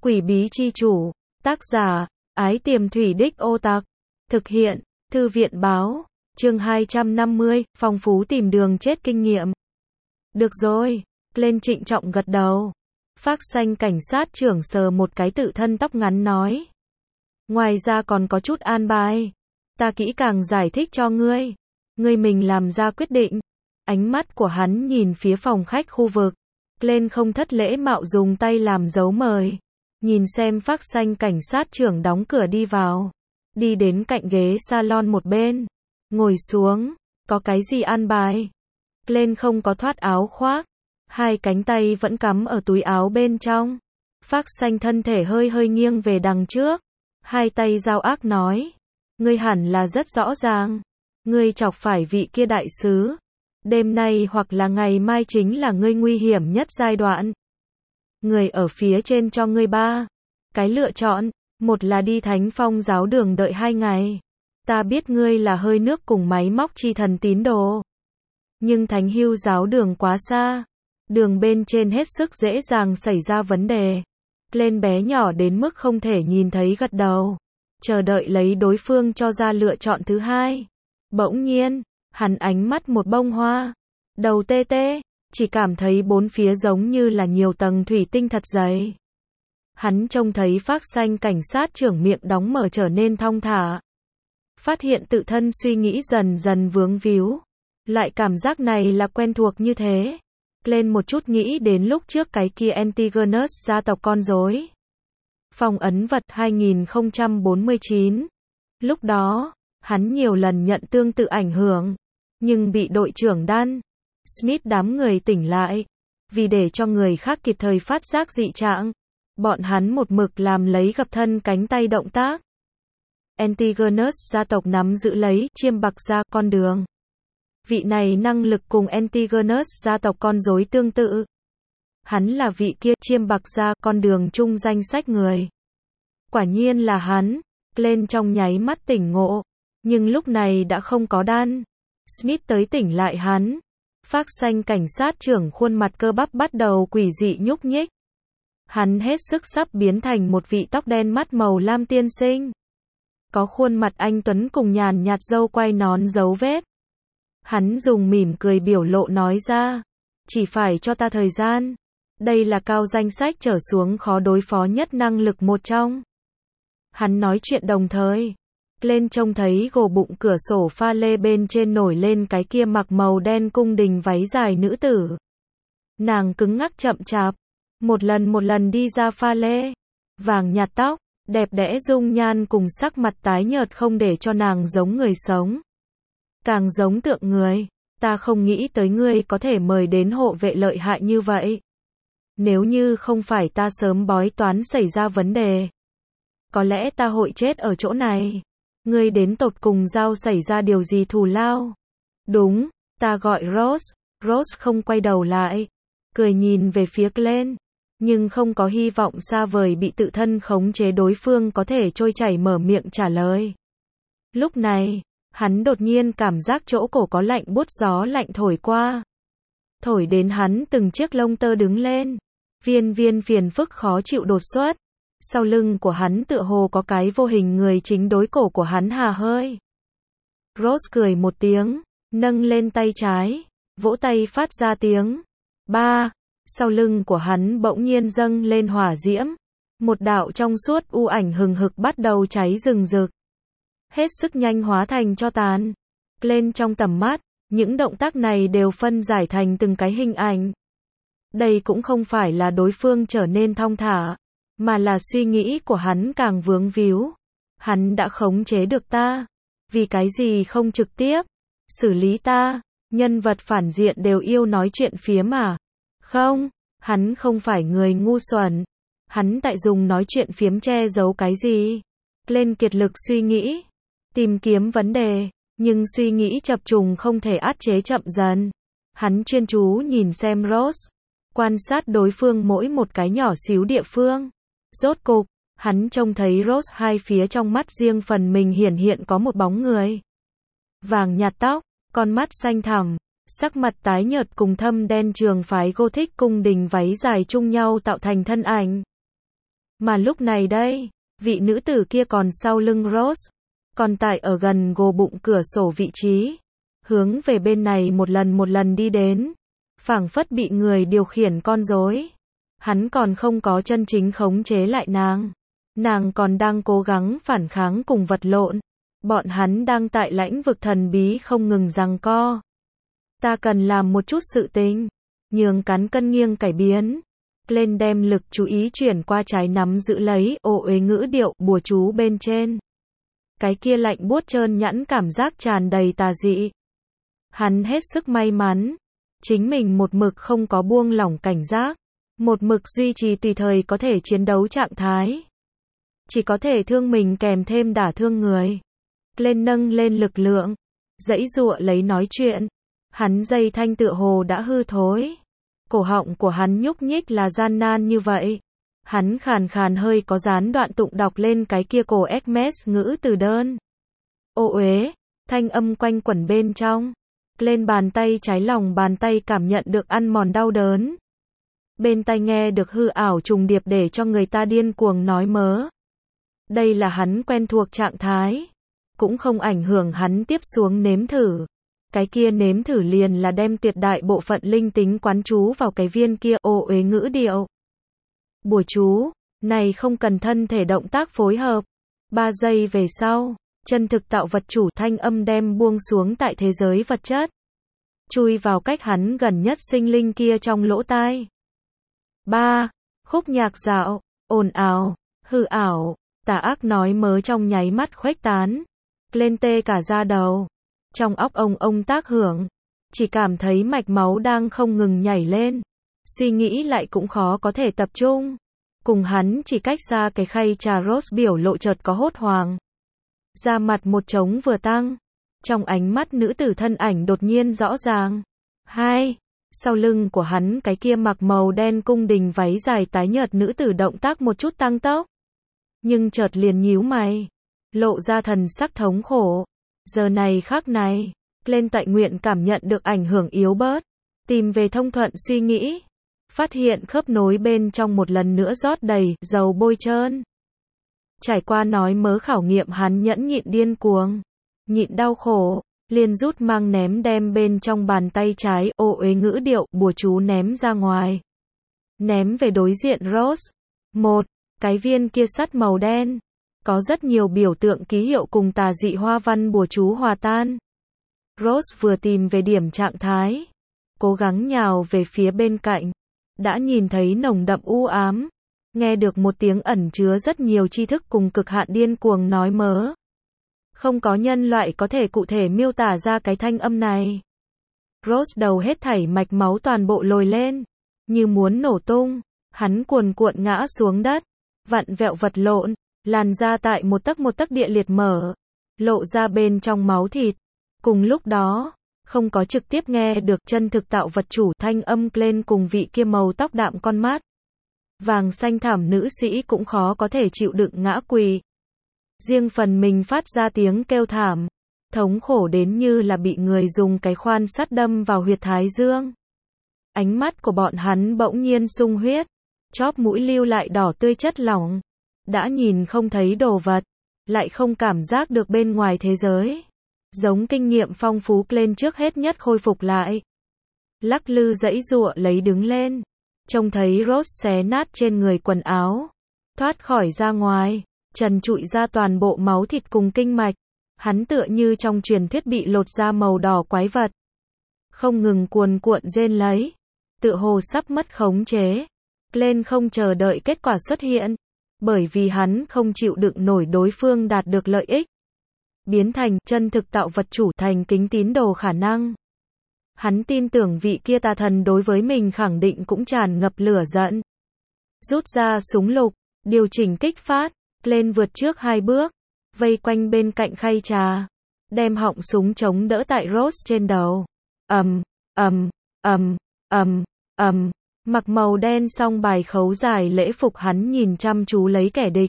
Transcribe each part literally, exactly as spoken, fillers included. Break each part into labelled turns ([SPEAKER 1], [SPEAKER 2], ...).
[SPEAKER 1] Quỷ bí chi chủ, tác giả, Ái Tiềm Thủy Đích Ô Tặc, thực hiện, Thư viện báo, chương hai trăm năm mươi, phong phú tìm đường chết kinh nghiệm. Được rồi, lên trịnh trọng gật đầu. Phác Xanh cảnh sát trưởng sờ một cái tự thân tóc ngắn nói. Ngoài ra còn có chút an bài. Ta kỹ càng giải thích cho ngươi. Ngươi mình làm ra quyết định. Ánh mắt của hắn nhìn phía phòng khách khu vực. Lên không thất lễ mạo dùng tay làm dấu mời. Nhìn xem Phác Xanh cảnh sát trưởng đóng cửa đi vào. Đi đến cạnh ghế salon một bên. Ngồi xuống. Có cái gì an bài? Lên không có thoát áo khoác. Hai cánh tay vẫn cắm ở túi áo bên trong. Phác Xanh thân thể hơi hơi nghiêng về đằng trước. Hai tay giao ác nói. Ngươi hẳn là rất rõ ràng. Ngươi chọc phải vị kia đại sứ. Đêm nay hoặc là ngày mai chính là ngươi nguy hiểm nhất giai đoạn. Người ở phía trên cho ngươi ba cái lựa chọn. Một là đi Thánh Phong giáo đường đợi hai ngày. Ta biết ngươi là hơi nước cùng máy móc chi thần tín đồ. Nhưng Thánh Hưu giáo đường quá xa. Đường bên trên hết sức dễ dàng xảy ra vấn đề. Lên bé nhỏ đến mức không thể nhìn thấy gật đầu. Chờ đợi lấy đối phương cho ra lựa chọn thứ hai. Bỗng nhiên, hắn ánh mắt một bông hoa. Đầu tê tê, chỉ cảm thấy bốn phía giống như là nhiều tầng thủy tinh thật dày. Hắn trông thấy Phác Xanh cảnh sát trưởng miệng đóng mở trở nên thong thả. Phát hiện tự thân suy nghĩ dần dần vướng víu. Loại cảm giác này là quen thuộc như thế. Lên một chút nghĩ đến lúc trước cái kia Antigonus gia tộc con rối. Phong ấn vật hai nghìn không trăm bốn mươi chín. Lúc đó, hắn nhiều lần nhận tương tự ảnh hưởng, nhưng bị đội trưởng Dan Smith đám người tỉnh lại. Vì để cho người khác kịp thời phát giác dị trạng, bọn hắn một mực làm lấy gập thân cánh tay động tác. Antigonus gia tộc nắm giữ lấy chiêm bạc gia con đường. Vị này năng lực cùng Antigonus gia tộc con rối tương tự. Hắn là vị kia chiêm bạc gia con đường chung danh sách người. Quả nhiên là hắn. Lên trong nháy mắt tỉnh ngộ. Nhưng lúc này đã không có Dan Smith tới tỉnh lại hắn. Phác Xanh cảnh sát trưởng khuôn mặt cơ bắp bắt đầu quỷ dị nhúc nhích. Hắn hết sức sắp biến thành một vị tóc đen mắt màu lam tiên sinh. Có khuôn mặt anh tuấn cùng nhàn nhạt râu quai nón dấu vết. Hắn dùng mỉm cười biểu lộ nói ra. Chỉ phải cho ta thời gian. Đây là cao danh sách trở xuống khó đối phó nhất năng lực một trong. Hắn nói chuyện đồng thời. Lên trông thấy gồ bụng cửa sổ pha lê bên trên nổi lên cái kia mặc màu đen cung đình váy dài nữ tử. Nàng cứng ngắc chậm chạp. Một lần một lần đi ra pha lê. Vàng nhạt tóc, đẹp đẽ dung nhan cùng sắc mặt tái nhợt không để cho nàng giống người sống. Càng giống tượng người. Ta không nghĩ tới ngươi có thể mời đến hộ vệ lợi hại như vậy. Nếu như không phải ta sớm bói toán xảy ra vấn đề. Có lẽ ta hội chết ở chỗ này. Ngươi đến tột cùng giao xảy ra điều gì thù lao? Đúng, ta gọi Rose. Rose không quay đầu lại. Cười nhìn về phía Glenn. Nhưng không có hy vọng xa vời bị tự thân khống chế đối phương có thể trôi chảy mở miệng trả lời. Lúc này, hắn đột nhiên cảm giác chỗ cổ có lạnh buốt gió lạnh thổi qua. Thổi đến hắn từng chiếc lông tơ đứng lên. Viên viên phiền phức khó chịu đột xuất. Sau lưng của hắn tựa hồ có cái vô hình người chính đối cổ của hắn hà hơi. Rose cười một tiếng, nâng lên tay trái, vỗ tay phát ra tiếng. Ba, sau lưng của hắn bỗng nhiên dâng lên hỏa diễm. Một đạo trong suốt u ảnh hừng hực bắt đầu cháy rừng rực. Hết sức nhanh hóa thành tro tàn. Lên trong tầm mắt, những động tác này đều phân giải thành từng cái hình ảnh. Đây cũng không phải là đối phương trở nên thong thả. Mà là suy nghĩ của hắn càng vướng víu. Hắn đã khống chế được ta. Vì cái gì không trực tiếp xử lý ta? Nhân vật phản diện đều yêu nói chuyện phiếm mà. Không, hắn không phải người ngu xuẩn. Hắn tại dùng nói chuyện phiếm che giấu cái gì? Lên kiệt lực suy nghĩ. Tìm kiếm vấn đề. Nhưng suy nghĩ chập trùng không thể át chế chậm dần. Hắn chuyên chú nhìn xem Rose. Quan sát đối phương mỗi một cái nhỏ xíu địa phương. Rốt cục, hắn trông thấy Rose hai phía trong mắt riêng phần mình hiển hiện có một bóng người. Vàng nhạt tóc, con mắt xanh thẳm, sắc mặt tái nhợt cùng thâm đen trường phái Gothic cung đình váy dài chung nhau tạo thành thân ảnh. Mà lúc này đây, vị nữ tử kia còn sau lưng Rose, còn tại ở gần gồ bụng cửa sổ vị trí, hướng về bên này một lần một lần đi đến, phảng phất bị người điều khiển con rối. Hắn còn không có chân chính khống chế lại nàng. Nàng còn đang cố gắng phản kháng cùng vật lộn. Bọn hắn đang tại lãnh vực thần bí không ngừng giằng co. Ta cần làm một chút sự tình. Nhường cán cân nghiêng cải biến. Lên đem lực chú ý chuyển qua trái nắm giữ lấy ô uế ngữ điệu bùa chú bên trên. Cái kia lạnh buốt trơn nhẵn cảm giác tràn đầy tà dị. Hắn hết sức may mắn. Chính mình một mực không có buông lỏng cảnh giác. Một mực duy trì tùy thời có thể chiến đấu trạng thái. Chỉ có thể thương mình kèm thêm đả thương người. Lên nâng lên lực lượng. Dãy dụa lấy nói chuyện. Hắn dây thanh tựa hồ đã hư thối. Cổ họng của hắn nhúc nhích là gian nan như vậy. Hắn khàn khàn hơi có gián đoạn tụng đọc lên cái kia cổ Hermes ngữ từ đơn. Ô uế, thanh âm quanh quẩn bên trong. Lên bàn tay trái lòng bàn tay cảm nhận được ăn mòn đau đớn. Bên tai nghe được hư ảo trùng điệp để cho người ta điên cuồng nói mớ. Đây là hắn quen thuộc trạng thái. Cũng không ảnh hưởng hắn tiếp xuống nếm thử. Cái kia nếm thử liền là đem tuyệt đại bộ phận linh tính quán chú vào cái viên kia ô uế ngữ điệu. Bùa chú, này không cần thân thể động tác phối hợp. Ba giây về sau, chân thực tạo vật chủ thanh âm đem buông xuống tại thế giới vật chất. Chui vào cách hắn gần nhất sinh linh kia trong lỗ tai. Ba. Khúc nhạc dạo, ồn ào, hư ảo, tà ác nói mớ trong nháy mắt khuếch tán. Lên tê cả da đầu. Trong óc ông ông tác hưởng. Chỉ cảm thấy mạch máu đang không ngừng nhảy lên. Suy nghĩ lại cũng khó có thể tập trung. Cùng hắn chỉ cách xa cái khay trà Rose biểu lộ chợt có hốt hoảng. Da mặt một trống vừa tăng. Trong ánh mắt nữ tử thân ảnh đột nhiên rõ ràng. Hai. Sau lưng của hắn cái kia mặc màu đen cung đình váy dài tái nhợt nữ tử động tác một chút tăng tốc. Nhưng chợt liền nhíu mày. Lộ ra thần sắc thống khổ. Giờ này khắc này. Lên tại nguyện cảm nhận được ảnh hưởng yếu bớt. Tìm về thông thuận suy nghĩ. Phát hiện khớp nối bên trong một lần nữa rót đầy dầu bôi trơn. Trải qua nói mớ khảo nghiệm hắn nhẫn nhịn điên cuồng. Nhịn đau khổ. Liền rút mang ném đem bên trong bàn tay trái ô uế ngữ điệu bùa chú ném ra ngoài. Ném về đối diện Rose. Một. Cái viên kia sắt màu đen. Có rất nhiều biểu tượng ký hiệu cùng tà dị hoa văn bùa chú hòa tan. Rose vừa tìm về điểm trạng thái. Cố gắng nhào về phía bên cạnh. Đã nhìn thấy nồng đậm u ám. Nghe được một tiếng ẩn chứa rất nhiều tri thức cùng cực hạn điên cuồng nói mớ. Không có nhân loại có thể cụ thể miêu tả ra cái thanh âm này. Rose đầu hết thảy mạch máu toàn bộ lồi lên. Như muốn nổ tung. Hắn cuồn cuộn ngã xuống đất. Vặn vẹo vật lộn. Làn da tại một tấc một tấc địa liệt mở. Lộ ra bên trong máu thịt. Cùng lúc đó, không có trực tiếp nghe được chân thực tạo vật chủ thanh âm lên cùng vị kia màu tóc đạm con mắt. Vàng xanh thảm nữ sĩ cũng khó có thể chịu đựng ngã quỳ. Riêng phần mình phát ra tiếng kêu thảm. Thống khổ đến như là bị người dùng cái khoan sắt đâm vào huyệt thái dương. Ánh mắt của bọn hắn bỗng nhiên sung huyết. Chóp mũi lưu lại đỏ tươi chất lỏng. Đã nhìn không thấy đồ vật. Lại không cảm giác được bên ngoài thế giới. Giống kinh nghiệm phong phú lên trước hết nhất khôi phục lại. Lắc lư dãy giụa lấy đứng lên. Trông thấy Rose xé nát trên người quần áo. Thoát khỏi ra ngoài. Trần trụi ra toàn bộ máu thịt cùng kinh mạch. Hắn tựa như trong truyền thuyết bị lột da màu đỏ quái vật. Không ngừng cuồn cuộn rên lấy. Tựa hồ sắp mất khống chế. Lên không chờ đợi kết quả xuất hiện. Bởi vì hắn không chịu đựng nổi đối phương đạt được lợi ích. Biến thành chân thực tạo vật chủ thành kính tín đồ khả năng. Hắn tin tưởng vị kia tà thần đối với mình khẳng định cũng tràn ngập lửa giận. Rút ra súng lục, điều chỉnh kích phát, lên vượt trước hai bước, vây quanh bên cạnh khay trà, đem họng súng chống đỡ tại Rose trên đầu. Ầm, ầm, ầm, ầm, ầm. Mặc màu đen song bài khấu dài lễ phục hắn nhìn chăm chú lấy kẻ địch.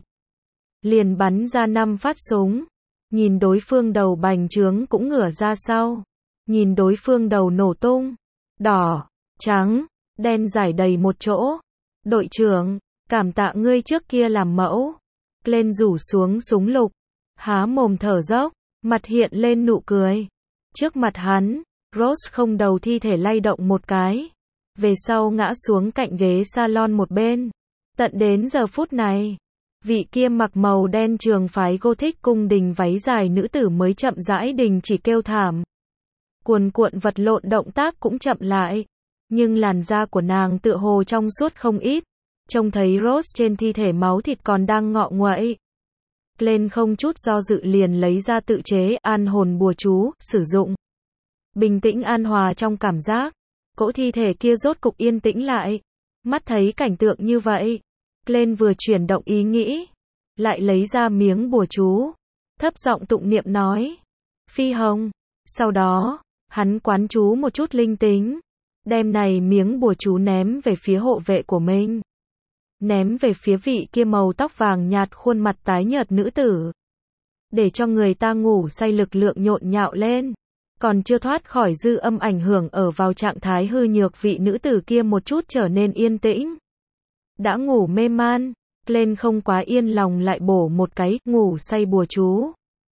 [SPEAKER 1] Liền bắn ra năm phát súng. Nhìn đối phương đầu bành trướng cũng ngửa ra sau. Nhìn đối phương đầu nổ tung. Đỏ, trắng, đen rải đầy một chỗ. Đội trưởng, Cảm tạ ngươi trước kia làm mẫu. Glenn rủ xuống súng lục, há mồm thở dốc, mặt hiện lên nụ cười. Trước mặt hắn, Rose không đầu thi thể lay động một cái, về sau ngã xuống cạnh ghế salon một bên. Tận đến giờ phút này, vị kia mặc màu đen trường phái Gothic cung đình váy dài nữ tử mới chậm rãi đình chỉ kêu thảm. Cuồn cuộn vật lộn động tác cũng chậm lại, nhưng làn da của nàng tựa hồ trong suốt không ít, trông thấy Rose trên thi thể máu thịt còn đang ngọ nguậy. Glenn không chút do dự liền lấy ra tự chế an hồn bùa chú, sử dụng. Bình tĩnh an hòa trong cảm giác, cỗ thi thể kia rốt cục yên tĩnh lại. Mắt thấy cảnh tượng như vậy, Glenn vừa chuyển động ý nghĩ, lại lấy ra miếng bùa chú, thấp giọng tụng niệm nói, Phi Hồng. Sau đó, hắn quán chú một chút linh tính, đem này miếng bùa chú ném về phía hộ vệ của mình. Ném về phía vị kia màu tóc vàng nhạt khuôn mặt tái nhợt nữ tử. Để cho người ta ngủ say lực lượng nhộn nhạo lên. Còn chưa thoát khỏi dư âm ảnh hưởng ở vào trạng thái hư nhược vị nữ tử kia một chút trở nên yên tĩnh. Đã ngủ mê man, Glenn không quá yên lòng lại bổ một cái, ngủ say bùa chú.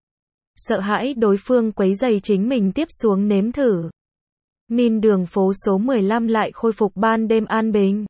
[SPEAKER 1] Sợ hãi đối phương quấy rầy chính mình tiếp xuống nếm thử. Min đường phố số mười lăm lại khôi phục ban đêm an bình.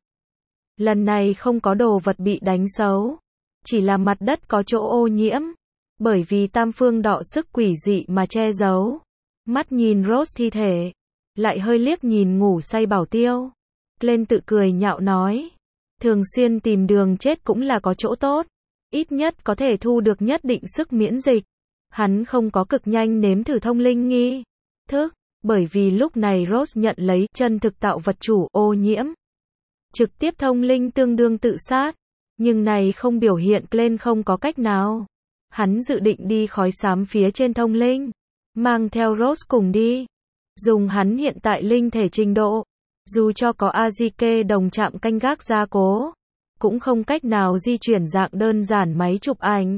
[SPEAKER 1] Lần này không có đồ vật bị đánh xấu, chỉ là mặt đất có chỗ ô nhiễm, bởi vì tam phương đọ sức quỷ dị mà che giấu. Mắt nhìn Rose thi thể, lại hơi liếc nhìn ngủ say Bảo Tiêu. Glenn tự cười nhạo nói, thường xuyên tìm đường chết cũng là có chỗ tốt, ít nhất có thể thu được nhất định sức miễn dịch. Hắn không có cực nhanh nếm thử thông linh nghi thức, bởi vì lúc này Rose nhận lấy chân thực tạo vật chủ ô nhiễm. Trực tiếp thông linh tương đương tự sát, nhưng này không biểu hiện Glenn không có cách nào. Hắn dự định đi khói xám phía trên thông linh, mang theo Rose cùng đi. Dùng hắn hiện tại linh thể trình độ, dù cho có Azike đồng chạm canh gác gia cố, cũng không cách nào di chuyển dạng đơn giản máy chụp ảnh.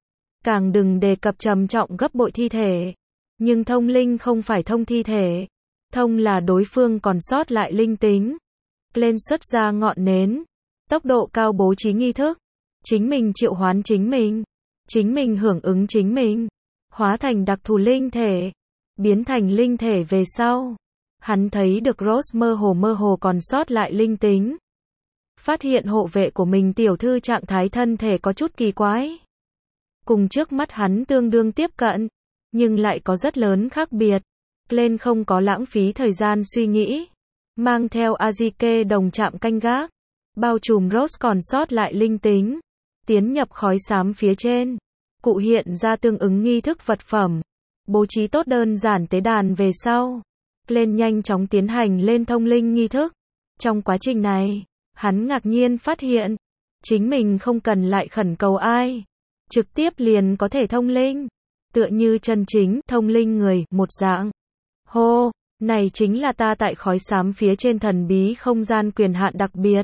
[SPEAKER 1] Càng đừng đề cập trầm trọng gấp bội thi thể. Nhưng thông linh không phải thông thi thể, thông là đối phương còn sót lại linh tính. Glenn xuất ra ngọn nến, tốc độ cao bố trí nghi thức, chính mình triệu hoán chính mình, chính mình hưởng ứng chính mình, hóa thành đặc thù linh thể, biến thành linh thể về sau. Hắn thấy được Rose mơ hồ mơ hồ còn sót lại linh tính. Phát hiện hộ vệ của mình tiểu thư trạng thái thân thể có chút kỳ quái. Cùng trước mắt hắn tương đương tiếp cận, nhưng lại có rất lớn khác biệt. Glenn không có lãng phí thời gian suy nghĩ, mang theo Azike đồng chạm canh gác, bao trùm Rose còn sót lại linh tính, tiến nhập khói xám phía trên, cụ hiện ra tương ứng nghi thức vật phẩm, bố trí tốt đơn giản tế đàn về sau. Glenn nhanh chóng tiến hành lên thông linh nghi thức. Trong quá trình này, hắn ngạc nhiên phát hiện, chính mình không cần lại khẩn cầu ai, trực tiếp liền có thể thông linh, tựa như chân chính thông linh người một dạng. Hô, này chính là ta tại khói xám phía trên thần bí không gian quyền hạn đặc biệt.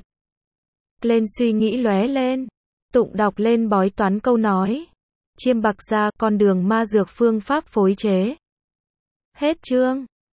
[SPEAKER 1] Glenn suy nghĩ lóe lên, tụng đọc lên bói toán câu nói. Chiêm bạc ra, con đường ma dược phương pháp phối chế. Hết chương.